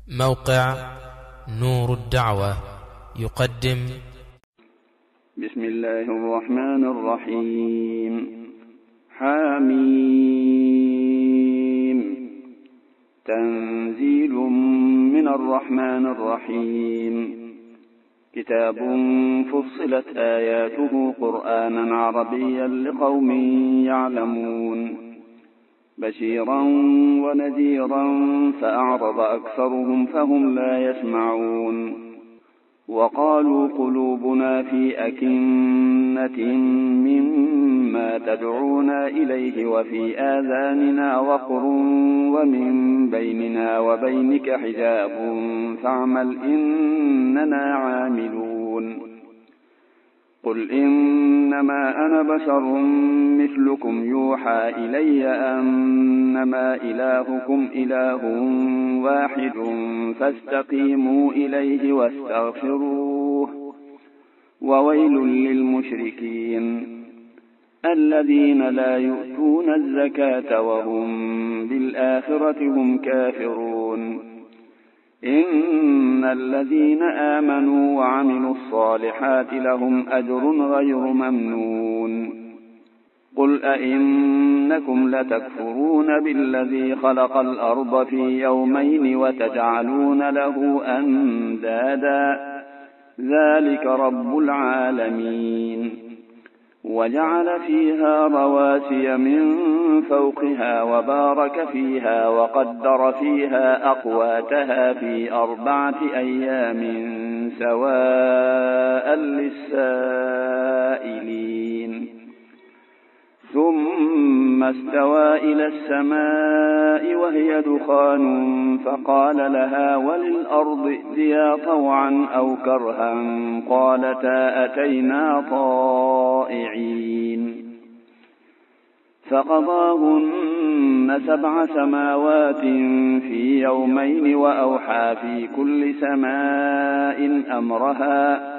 موقع نور الدعوة يقدم. بسم الله الرحمن الرحيم. حميم. تنزيل من الرحمن الرحيم. كتاب فصلت آياته قرآنا عربيا لقوم يعلمون، بشيرا ونذيرا فأعرض أكثرهم فهم لا يسمعون. وقالوا قلوبنا في أكنة مما تدعونا إليه وفي آذاننا وقر ومن بيننا وبينك حجاب فاعمل إننا عاملون. قل إنما أنا بشر مثلكم يوحى إلي أنما إلهكم إله واحد فاستقيموا إليه واستغفروه. وويل للمشركين الذين لا يؤتون الزكاة وهم بالآخرة هم كافرون. إن الذين آمنوا وعملوا الصالحات لهم أجر غير ممنون. قل أئنكم لتكفرون بالذي خلق الأرض في يومين وتجعلون له أندادا ذلك رب العالمين. وجعل فيها رواسي من فوقها وبارك فيها وقدر فيها أقواتها في 4 أيام سواء للسائلين. ثم استوى إلى السماء وهي دخان فقال لها وللأرض ائتيا طوعا أو كرها قالتا أتينا طائعين. فقضاهن 7 سماوات في يومين وأوحى في كل سماء أمرها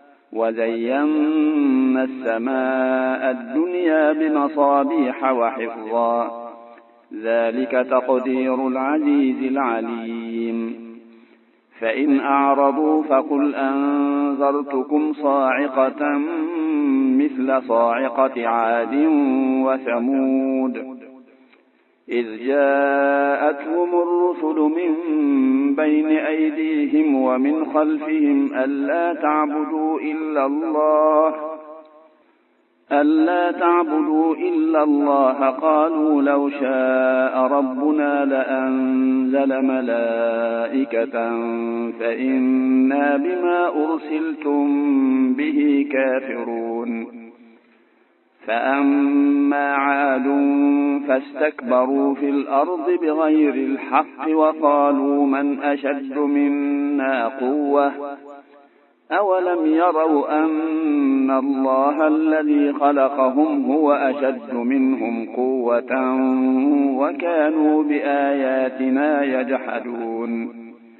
وزينا السماء الدنيا بمصابيح وحفظا ذلك تقدير العزيز العليم. فإن أعرضوا فقل أنذرتكم صاعقة مثل صاعقة عاد وثمود إذ جاءتهم الرسل من بين أيديهم ومن خلفهم ألا تعبدوا إلا الله قالوا لو شاء ربنا لأنزل ملائكة فإنا بما أرسلتم به كافرون. فأما عاد فاستكبروا في الأرض بغير الحق وقالوا من أشد منا قوة أولم يروا أن الله الذي خلقهم هو أشد منهم قوة وكانوا بآياتنا يجحدون.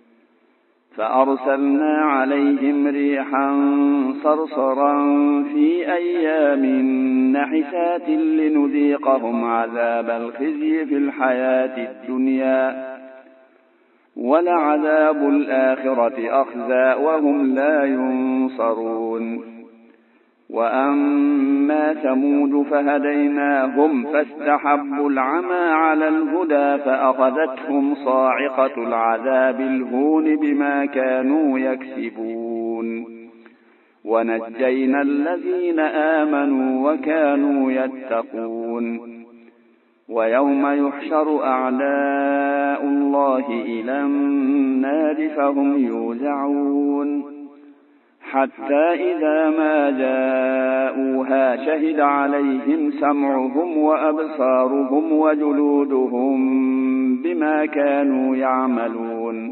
فأرسلنا عليهم ريحا صرصرا في أيام نحسات لنذيقهم عذاب الخزي في الحياة الدنيا ولعذاب الآخرة أخزى وهم لا ينصرون. وأما ثمود فهديناهم فاستحبوا العمى على الهدى فأخذتهم صاعقة العذاب الهون بما كانوا يكسبون. ونجينا الذين آمنوا وكانوا يتقون. ويوم يحشر أعداء الله إلى النار فهم يوزعون حتى إذا ما جاءوها شهد عليهم سمعهم وأبصارهم وجلودهم بما كانوا يعملون.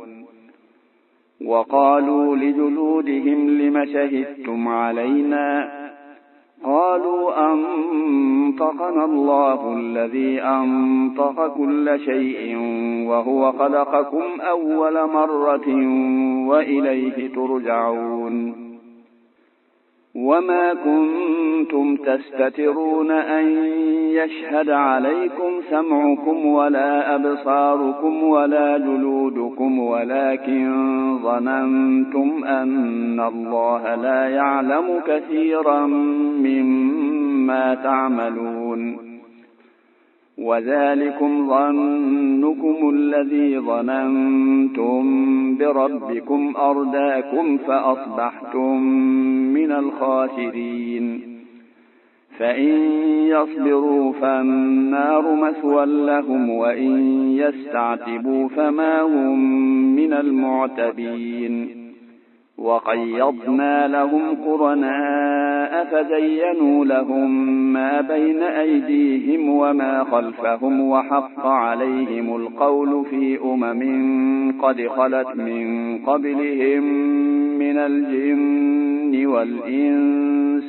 وقالوا لجلودهم لم شهدتم علينا قالوا أنطقنا الله الذي أنطق كل شيء وهو خلقكم أول مرة وإليه ترجعون. وما كنتم كنتم تستترون أن يشهد عليكم سمعكم ولا أبصاركم ولا جلودكم ولكن ظننتم أن الله لا يعلم كثيرا مما تعملون وذلكم ظنكم الذي ظننتم بربكم أرداكم فأصبحتم من الخاسرين فإن يصبروا فالنار مثوى لهم وإن يستعتبوا فما هم من المعتبين وقيضنا لهم قرناء فزينوا لهم ما بين أيديهم وما خلفهم وحق عليهم القول في قد خلت من قبلهم من الجن والإنس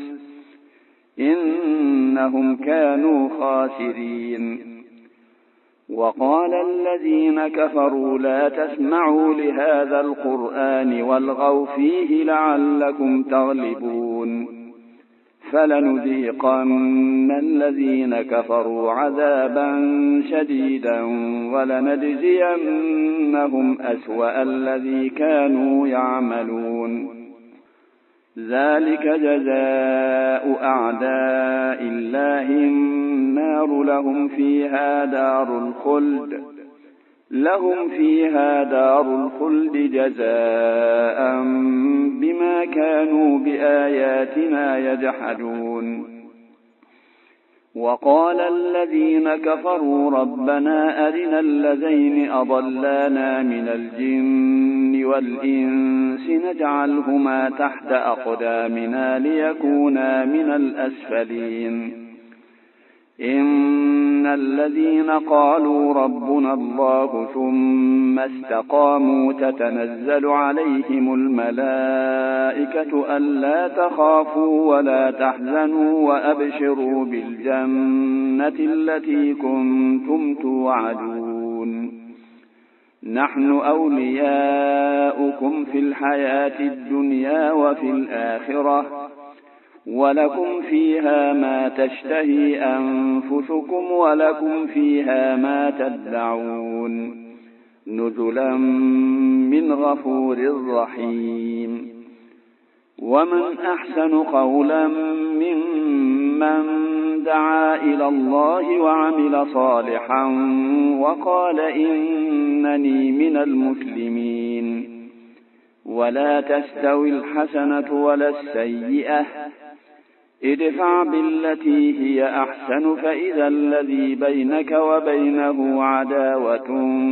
إنهم كانوا خاسرين وقال الذين كفروا لا تسمعوا لهذا القرآن والغوا فيه لعلكم تغلبون فلنذيقن الذين كفروا عذابا شديدا ولنجزينهم أسوأ الذي كانوا يعملون ذلك جزاء أعداء الله النار لهم فيها دار الخلد جزاء بما كانوا بآياتنا يجحدون وقال الذين كفروا ربنا أرنا الذين أضلانا من الجن والإنس نجعلهما تحت أقدامنا ليكونا من الأسفلين إن الذين قالوا ربنا الله ثم استقاموا تتنزل عليهم الملائكة ألا تخافوا ولا تحزنوا وأبشروا بالجنة التي كنتم توعدون نحن أولياؤكم في الحياة الدنيا وفي الآخرة ولكم فيها ما تشتهي أنفسكم ولكم فيها ما تدعون نزلا من غفور رحيم ومن أحسن قولا ممن دعا إلى الله وعمل صالحا وقال إنني من المسلمين ولا تستوي الحسنة ولا السيئة ادفع بالتي هي أحسن فإذا الذي بينك وبينه عداوة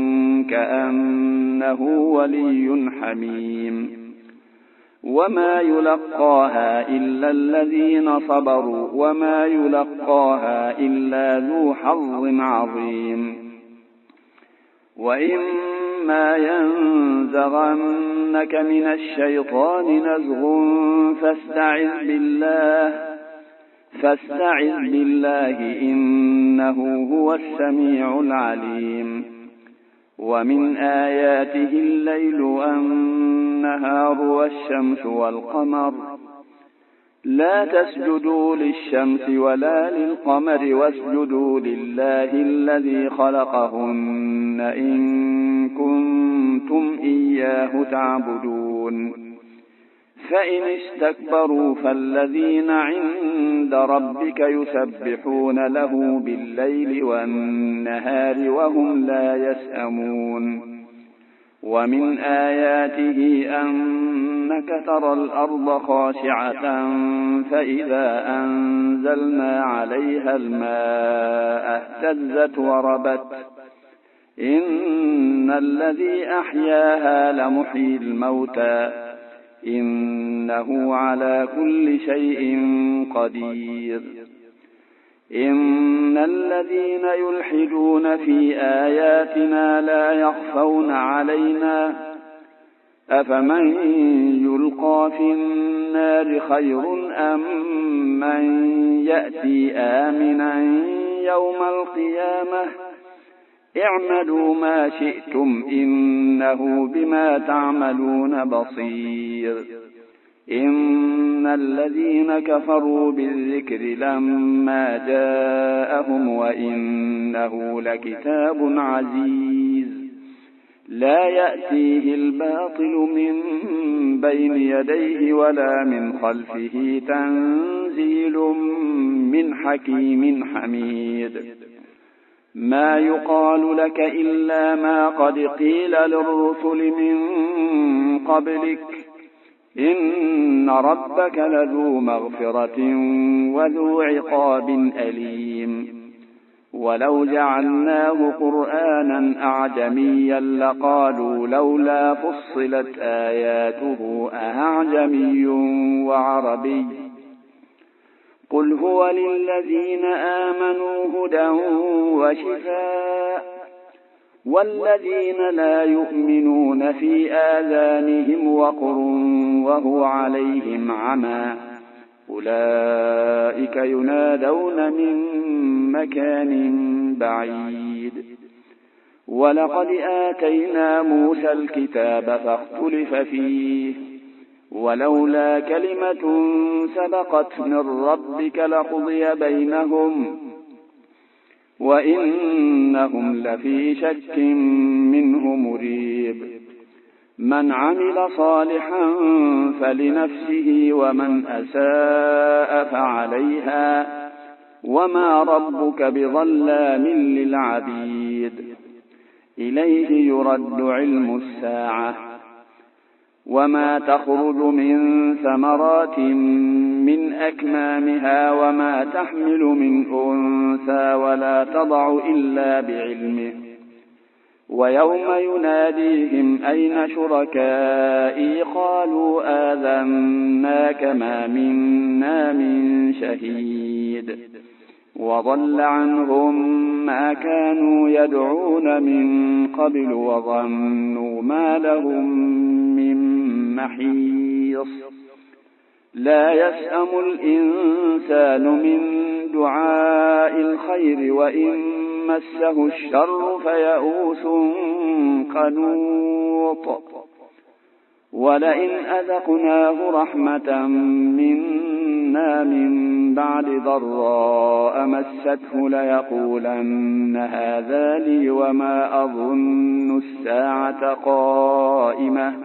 كأنه ولي حميم وما يلقاها إلا الذين صبروا وما يلقاها إلا ذو حظ عظيم وإما ينزغنك من الشيطان نزغ فاستعذ بالله إنه هو السميع العليم ومن آياته الليل والنهار والشمس والقمر لا تسجدوا للشمس ولا للقمر واسجدوا لله الذي خلقهن إن كنتم إياه تعبدون فإن استكبروا فالذين عند ربك يسبحون له بالليل والنهار وهم لا يسأمون ومن آياته أنك ترى الأرض خاشعة فإذا أنزلنا عليها الماء اهتزت وربت إن الذي أحياها لمحيي الموتى إنه على كل شيء قدير إن الذين يلحدون في آياتنا لا يخفون علينا أفمن يلقى في النار خير أم من يأتي آمنا يوم القيامة اعملوا ما شئتم إنه بما تعملون بصير إن الذين كفروا بالذكر لما جاءهم وإنه لكتاب عزيز لا يأتيه الباطل من بين يديه ولا من خلفه تنزيل من حكيم حميد ما يقال لك إلا ما قد قيل للرسل من قبلك إن ربك لذو مغفرة وذو عقاب أليم ولو جعلناه قرآنا أعجميا لقالوا لولا فصلت آياته أعجمي وعربي قل هو للذين آمنوا هدى وشفاء والذين لا يؤمنون في آذانهم وقر وهو عليهم عمى أولئك ينادون من مكان بعيد ولقد آتينا موسى الكتاب فاختلف فيه ولولا كلمة سبقت من ربك لقضي بينهم وإنهم لفي شك منه مريب من عمل صالحا فلنفسه ومن أساء فعليها وما ربك بظلام للعبيد إليه يرد علم الساعة وما تخرج من ثمرات من أكمامها وما تحمل من أنثى ولا تضع إلا بعلمه ويوم يناديهم أين شركائي قالوا آذناك ما منا من شهيد وضل عنهم ما كانوا يدعون من قبل وظنوا ما لهم من محيص لا يسأم الإنسان من دعاء الخير وإن مسه الشر فيئوس قنوط ولئن أذقناه رحمة منا من بعد ضراء مسته ليقولن هذا لي وما أظن الساعة قائمة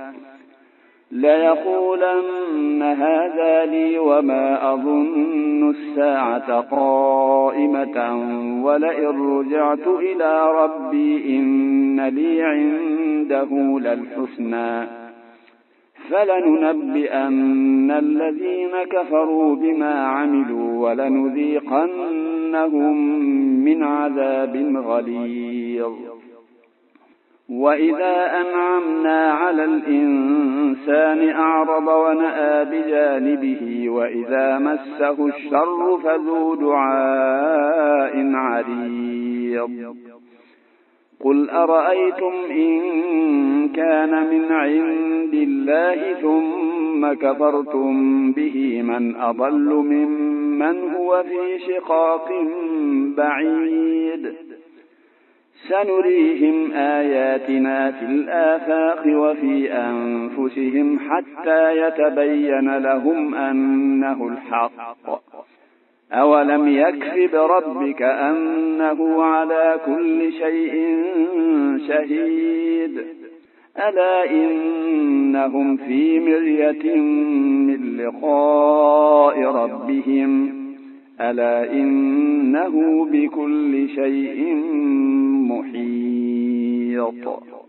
ولئن رجعت إلى ربي إن لي عنده للحسنى فلننبئن الذين كفروا بما عملوا ولنذيقنهم من عذاب غليظ وإذا أنعمنا على الإنسان أعرض ونأى بجانبه وإذا مسه الشر فذو دعاء عريض قل أرأيتم إن كان من عند الله ثم كفرتم به من أضل ممن هو في شقاق بعيد سنريهم آياتنا في الآفاق وفي أنفسهم حتى يتبين لهم أنه الحق أولم يكف بربك أنه على كل شيء شهيد ألا إنهم في مرية من لقاء ربهم ألا إنه بكل شيء محيط